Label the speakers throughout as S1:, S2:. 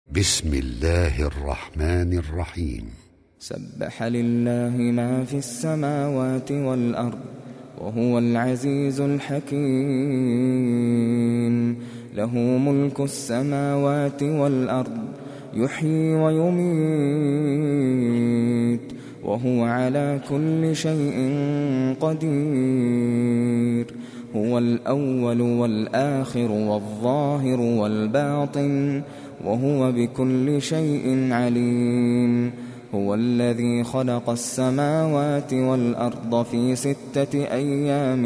S1: بسم الله الرحمن الرحيم.
S2: سبح لله ما في السماوات والأرض وهو العزيز الحكيم. له ملك السماوات والأرض يحيي ويميت وهو على كل شيء قدير. هو الأول والآخر والظاهر والباطن وهو بكل شيء عليم. هو الذي خلق السماوات والأرض في 6 أيام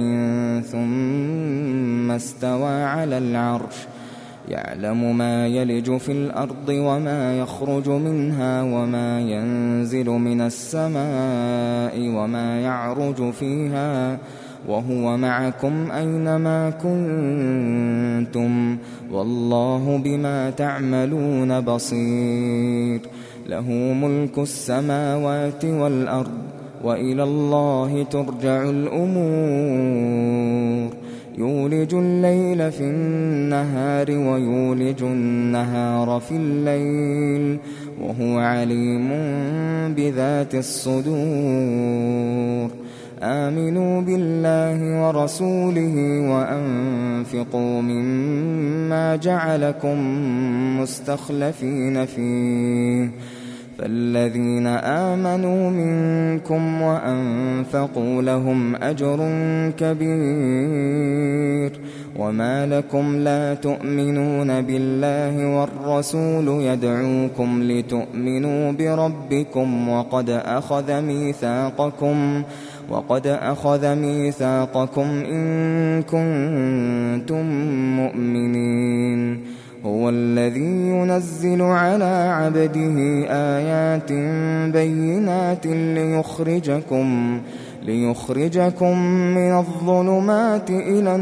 S2: ثم استوى على العرش يعلم ما يلج في الأرض وما يخرج منها وما ينزل من السماء وما يعرج فيها وهو معكم أينما كنتم والله بما تعملون بصير. له ملك السماوات والأرض وإلى الله ترجع الأمور. يولج الليل في النهار ويولج النهار في الليل وهو عليم بذات الصدور. آمنوا بالله ورسوله وأنفقوا مما جعلكم مستخلفين فيه. فالذين آمنوا منكم وأنفقوا لهم أجر كبير. وما لكم لا تؤمنون بالله والرسول يدعوكم لتؤمنوا بربكم وقد أخذ ميثاقكم إن كنتم مؤمنين. هو الذي ينزل على عبده آيات بينات ليخرجكم من الظلمات إلى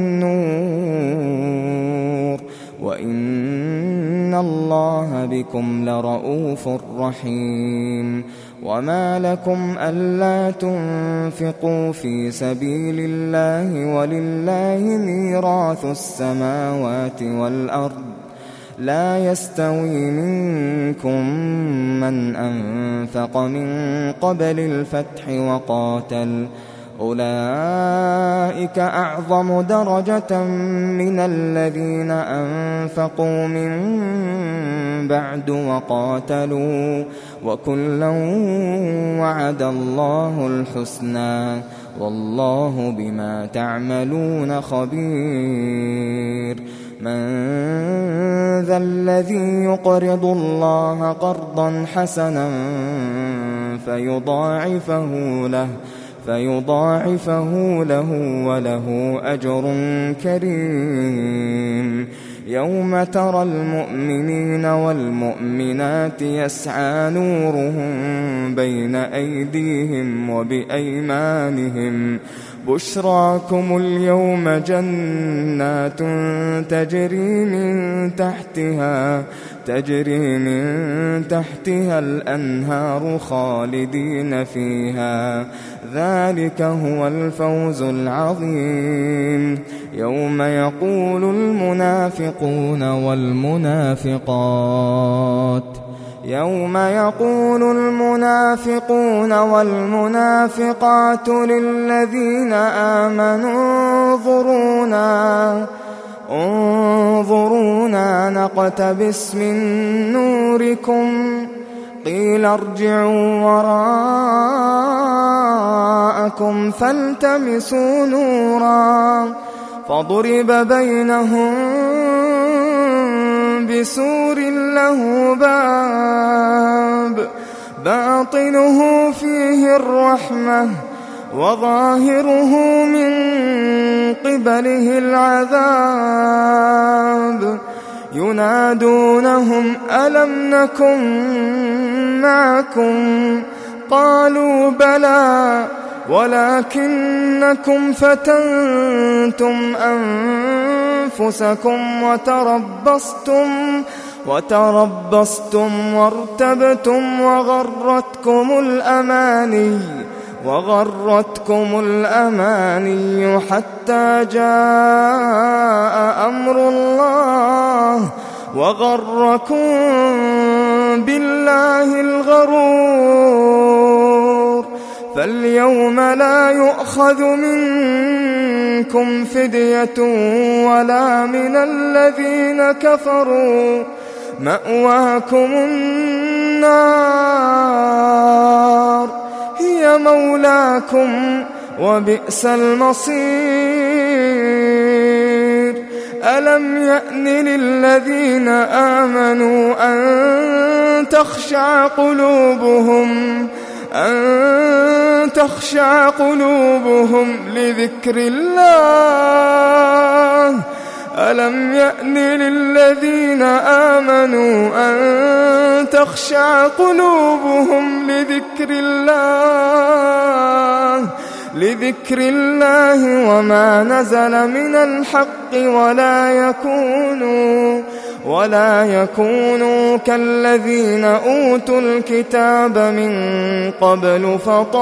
S2: النور وإن الله بكم لرءوف رحيم. وما لكم ألا تنفقوا في سبيل الله ولله ميراث السماوات والأرض لا يستوي منكم من أنفق من قبل الفتح وقاتل أولئك أعظم درجة من الذين أنفقوا من بعد وقاتلوا وكلا وعد الله الحسنى والله بما تعملون خبير. من ذا الذي يقرض الله قرضا حسنا فيضاعفه له وله أجر كريم. يوم ترى المؤمنين والمؤمنات يسعى نورهم بين أيديهم وبأيمانهم بشراكم اليوم جنات تجري من تحتها الأنهار خالدين فيها ذلك هو الفوز العظيم. يوم يقول المنافقون والمنافقات للذين آمنوا انظرونا نقتبس من نوركم قيل ارجعوا وراءكم فالتمسوا نورا فضرب بينهم بسور له باب باطنه فيه الرحمة وظاهره من قبله العذاب. ينادونهم ألم نكن معكم قالوا بلى ولكنكم فتنتم أنفسكم وتربصتم وارتبتم وغرتكم الأماني حتى جاء أمر الله وغركم بالله الغرور فاليوم لا يؤخذ منكم فدية ولا من الذين كفروا مأواكم النار هي مولاكم وبئس المصير ألم يأن للذين آمنوا أن تخشع قلوبهم لذكر الله ألم يأن للذين آمنوا أن تخشع قلوبهم لذكر الله وما نزل من الحق ولا يكونوا كالذين أوتوا الكتاب من قبل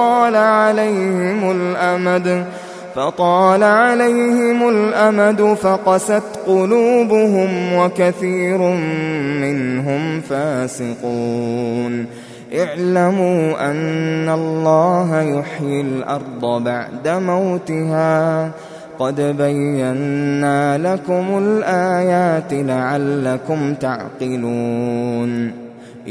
S2: فطال عليهم الأمد فقست قلوبهم وكثير منهم فاسقون اعلموا أن الله يحيي الأرض بعد موتها قد بينا لكم الآيات لعلكم تعقلون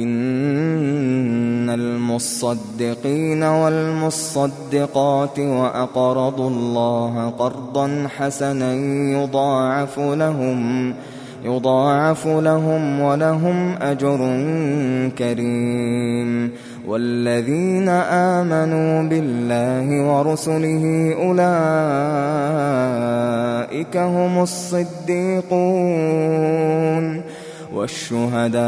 S2: إن المصدقين والمصدقات وأقرضوا الله قرضا حسنا يضاعف لهم ولهم أجر كريم والذين آمنوا بالله ورسله أولئك هم الصديقون والشهداء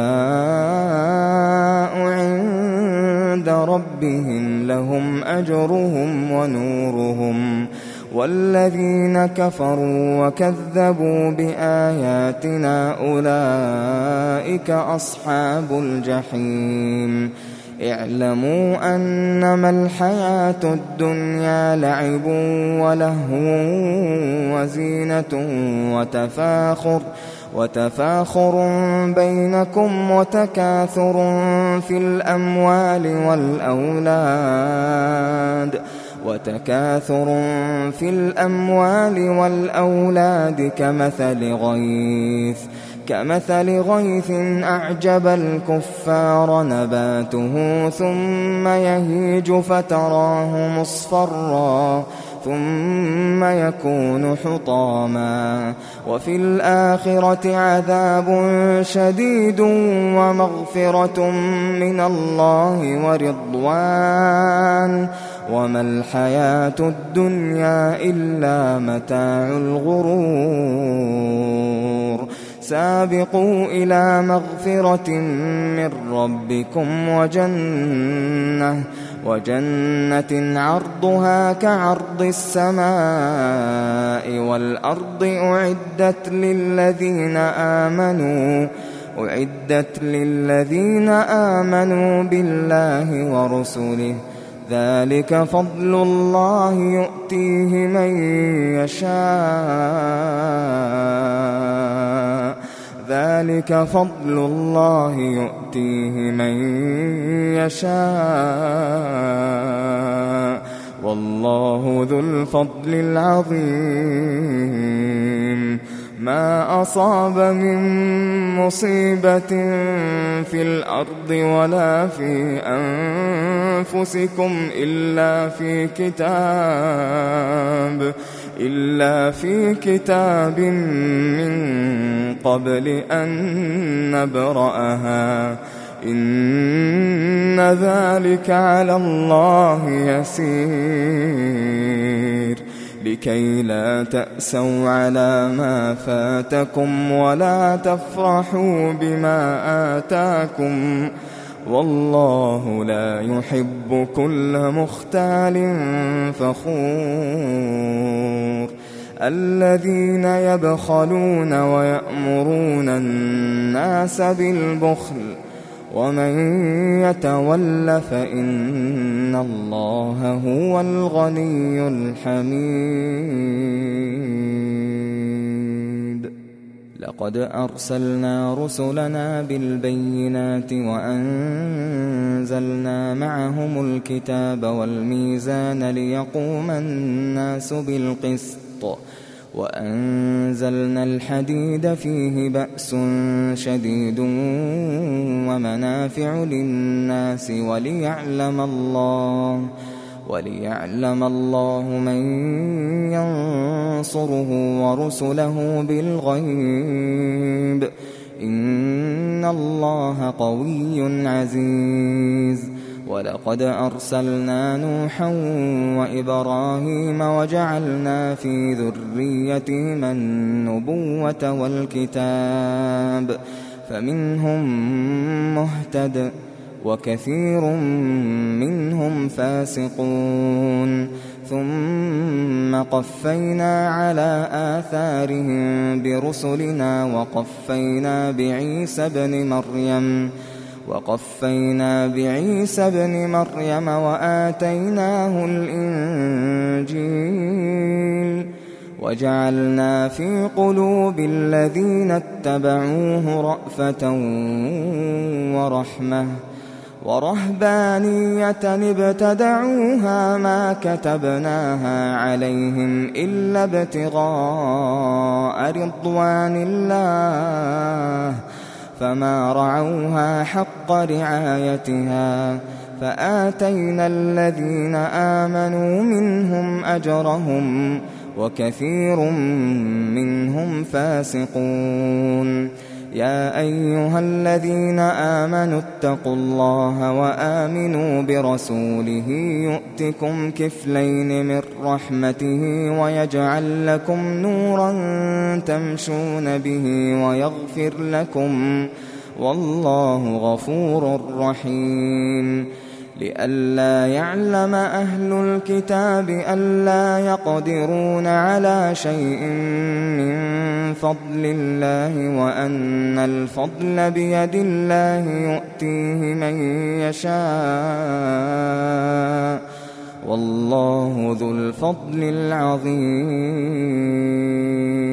S2: عند ربهم لهم أجرهم ونورهم والذين كفروا وكذبوا بآياتنا أولئك أصحاب الجحيم اعلموا أنما الحياة الدنيا لعب ولهو وزينة وتفاخر بينكم وتكاثر في الأموال والأولاد كمثل غيث أعجب الكفار نباته ثم يهيج فتراه مصفرا ثم يكون حطاما وفي الآخرة عذاب شديد ومغفرة من الله ورضوان وما الحياة الدنيا إلا متاع الغرور سابقوا إلى مغفرة من ربكم وجنة عرضها كعرض السماء والأرض أعدت للذين آمنوا بالله ورسله ذلك فضل الله يؤتيه من يشاء والله ذو الفضل العظيم ما أصاب من مصيبة في الأرض ولا في أنفسكم إلا في كتاب من قبل أن نبرأها إن ذلك على الله يسير لكي لا تأسوا على ما فاتكم ولا تفرحوا بما آتاكم والله لا يحب كل مختال فخور الذين يبخلون ويأمرون الناس بالبخل ومن يتول فإن الله هو الغني الحميد لقد أرسلنا رسلنا بالبينات وأنزلنا معهم الكتاب والميزان ليقوم الناس بالقسط وأنزلنا الحديد فيه بأس شديد ومنافع للناس وليعلم الله من ينصره ورسله بالغيب إن الله قوي عزيز. ولقد أرسلنا نوحا وإبراهيم وجعلنا في ذريتهما النبوة والكتاب فمنهم مهتد وكثير منهم فاسقون ثم قفينا على آثارهم برسلنا وقفينا بعيسى ابن مريم وآتيناه الإنجيل وجعلنا في قلوب الذين اتبعوه رأفة ورحمة ورهبانية ابتدعوها ما كتبناها عليهم إلا ابتغاء رضوان الله فما رعوها حق رعايتها فآتينا الذين آمنوا منهم أجرهم وكثير منهم فاسقون. يا أيها الذين آمنوا اتقوا الله وآمنوا برسوله يؤتكم كفلين من رحمته ويجعل لكم نورا تمشون به ويغفر لكم والله غفور رحيم. لئلا يعلم أهل الكتاب ألا يقدرون على شيء من فضل الله وأن الفضل بيد الله يؤتيه من يشاء، والله ذو الفضل العظيم.